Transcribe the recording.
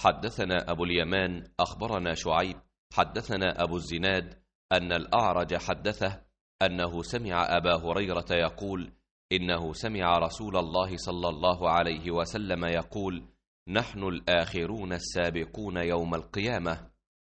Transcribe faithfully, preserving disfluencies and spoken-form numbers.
حدثنا أبو اليمان أخبرنا شعيب حدثنا أبو الزناد أن الأعرج حدثه أنه سمع أبا هريرة يقول إنه سمع رسول الله صلى الله عليه وسلم يقول: نحن الآخرون السابقون يوم القيامة.